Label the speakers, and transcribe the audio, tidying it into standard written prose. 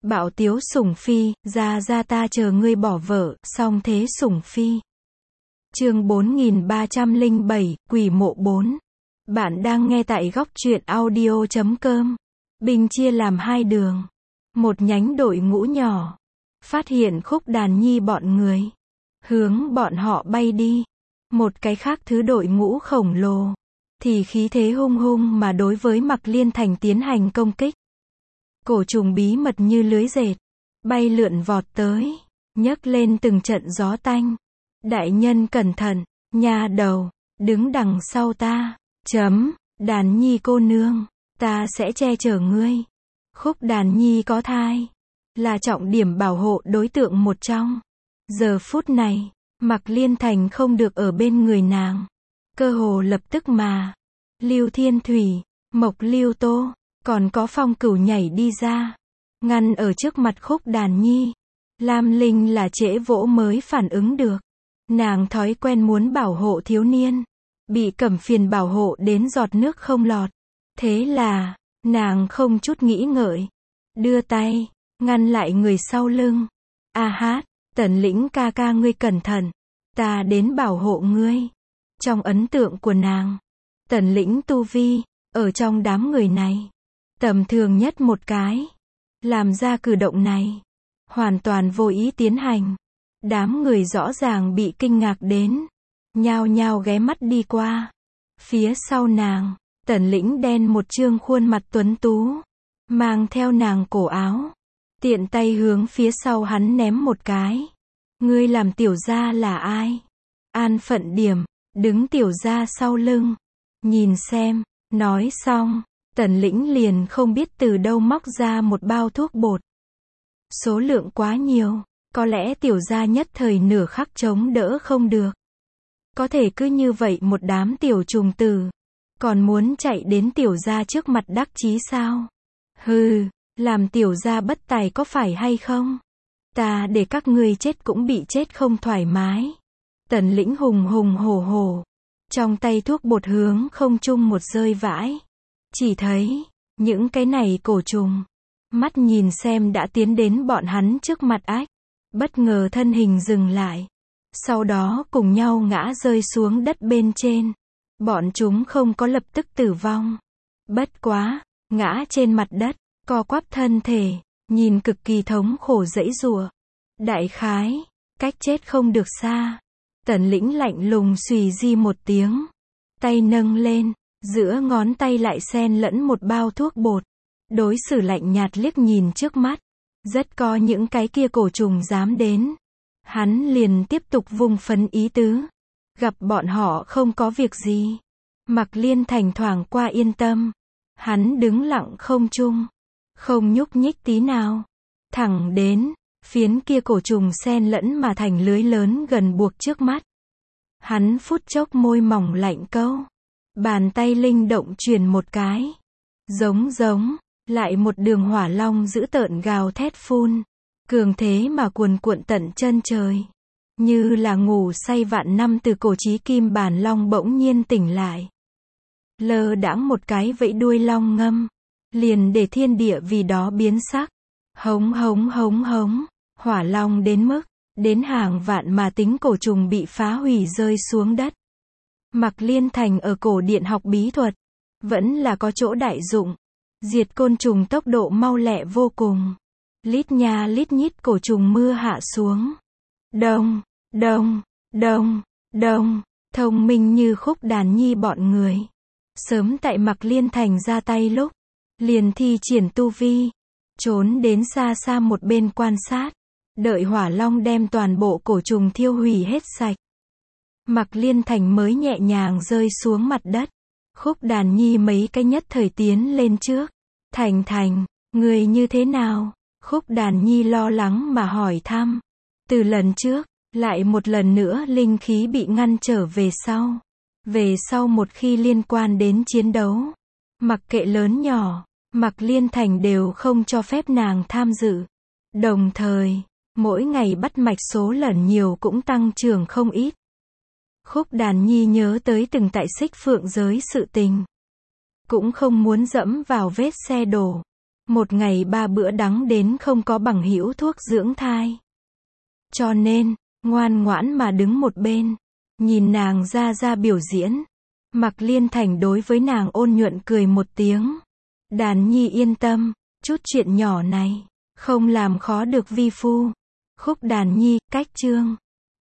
Speaker 1: Bạo tiếu sủng phi, ra ra ta chờ ngươi bỏ vợ, song thế sủng phi. Chương 4307, Quỷ mộ 4. Bạn đang nghe tại góc truyện audio.com. Bình chia làm hai đường. Một nhánh đội ngũ nhỏ phát hiện Khúc Đàn Nhi bọn người, hướng bọn họ bay đi. Một cái khác thứ đội ngũ khổng lồ thì khí thế hung hung mà đối với Mạc Liên Thành tiến hành công kích. Cổ trùng bí mật như lưới dệt, bay lượn vọt tới, nhấc lên từng trận gió tanh. Đại nhân cẩn thận, nha đầu, đứng đằng sau ta. Đàn Nhi cô nương, ta sẽ che chở ngươi. Khúc Đàn Nhi có thai, là trọng điểm bảo hộ đối tượng một trong. Giờ phút này, Mạc Liên Thành không được ở bên người nàng. Cơ hồ lập tức mà, Lưu Thiên Thủy, Mộc Lưu Tô, còn có Phong Cửu nhảy đi ra, ngăn ở trước mặt Khúc Đàn Nhi. Lam Linh là trễ vỗ mới phản ứng được. Nàng thói quen muốn bảo hộ thiếu niên, bị Cẩm Phiền bảo hộ đến giọt nước không lọt. Thế là, nàng không chút nghĩ ngợi, đưa tay, ngăn lại người sau lưng. A hát, Tần Lĩnh ca ca ngươi cẩn thận, ta đến bảo hộ ngươi. Trong ấn tượng của nàng, Tần Lĩnh tu vi, ở trong đám người này, tầm thường nhất một cái. Làm ra cử động này, hoàn toàn vô ý tiến hành. Đám người rõ ràng bị kinh ngạc đến, nhao nhao ghé mắt đi qua. Phía sau nàng, Tần Lĩnh đen một trương khuôn mặt tuấn tú, mang theo nàng cổ áo, tiện tay hướng phía sau hắn ném một cái. Ngươi làm tiểu gia là ai? An phận điểm, đứng tiểu gia sau lưng, nhìn xem. Nói xong, Tần Lĩnh liền không biết từ đâu móc ra một bao thuốc bột. Số lượng quá nhiều, có lẽ tiểu gia nhất thời nửa khắc chống đỡ không được. Có thể cứ như vậy một đám tiểu trùng tử, còn muốn chạy đến tiểu gia trước mặt đắc chí sao? Hừ, làm tiểu gia bất tài có phải hay không? Ta để các ngươi chết cũng bị chết không thoải mái. Tần Lĩnh hùng hùng hổ hổ, trong tay thuốc bột hướng không trung một rơi vãi. Chỉ thấy, những cái này cổ trùng, mắt nhìn xem đã tiến đến bọn hắn trước mặt ách. Bất ngờ thân hình dừng lại. Sau đó cùng nhau ngã rơi xuống đất bên trên. Bọn chúng không có lập tức tử vong. Bất quá, ngã trên mặt đất, co quắp thân thể, nhìn cực kỳ thống khổ giãy giụa. Đại khái, cách chết không được xa. Tần Lĩnh lạnh lùng xùy di một tiếng. Tay nâng lên, giữa ngón tay lại xen lẫn một bao thuốc bột. Đối xử lạnh nhạt liếc nhìn trước mắt. Rất có những cái kia cổ trùng dám đến. Hắn liền tiếp tục vung phấn ý tứ. Gặp bọn họ không có việc gì. Mạc Liên Thành thoảng qua yên tâm. Hắn đứng lặng không trung, không nhúc nhích tí nào. Thẳng đến, phiến kia cổ trùng xen lẫn mà thành lưới lớn gần buộc trước mắt. Hắn phút chốc môi mỏng lạnh câu. Bàn tay linh động truyền một cái. Giống, lại một đường hỏa long dữ tợn gào thét phun. Cường thế mà cuồn cuộn tận chân trời. Như là ngủ say vạn năm từ cổ chí kim bản long bỗng nhiên tỉnh lại. Lơ đãng một cái vẫy đuôi long ngâm. Liền để thiên địa vì đó biến sắc. Hống, hỏa long đến mức, đến hàng vạn mà tính cổ trùng bị phá hủy rơi xuống đất. Mạc Liên Thành ở cổ điện học bí thuật, vẫn là có chỗ đại dụng. Diệt côn trùng tốc độ mau lẹ vô cùng. Lít nha lít nhít cổ trùng mưa hạ xuống. Đông, thông minh như Khúc Đàn Nhi bọn người. Sớm tại Mạc Liên Thành ra tay lúc, liền thi triển tu vi, trốn đến xa xa một bên quan sát, đợi hỏa long đem toàn bộ cổ trùng thiêu hủy hết sạch. Mạc Liên Thành mới nhẹ nhàng rơi xuống mặt đất. Khúc Đàn Nhi mấy cái nhất thời tiến lên trước. Thành, người như thế nào? Khúc Đàn Nhi lo lắng mà hỏi thăm. Từ lần trước, lại một lần nữa linh khí bị ngăn trở về sau. Về sau một khi liên quan đến chiến đấu, mặc kệ lớn nhỏ, Mạc Liên Thành đều không cho phép nàng tham dự. Đồng thời, mỗi ngày bắt mạch số lần nhiều cũng tăng trưởng không ít. Khúc Đàn Nhi nhớ tới từng tại Xích Phượng giới sự tình. Cũng không muốn dẫm vào vết xe đổ. Một ngày 3 bữa đắng đến không có bằng hữu thuốc dưỡng thai. Cho nên, ngoan ngoãn mà đứng một bên, nhìn nàng ra ra biểu diễn. Mạc Liên Thành đối với nàng ôn nhuận cười một tiếng. Đàn nhi yên tâm, chút chuyện nhỏ này, không làm khó được vi phu. Khúc Đàn Nhi, cách chương.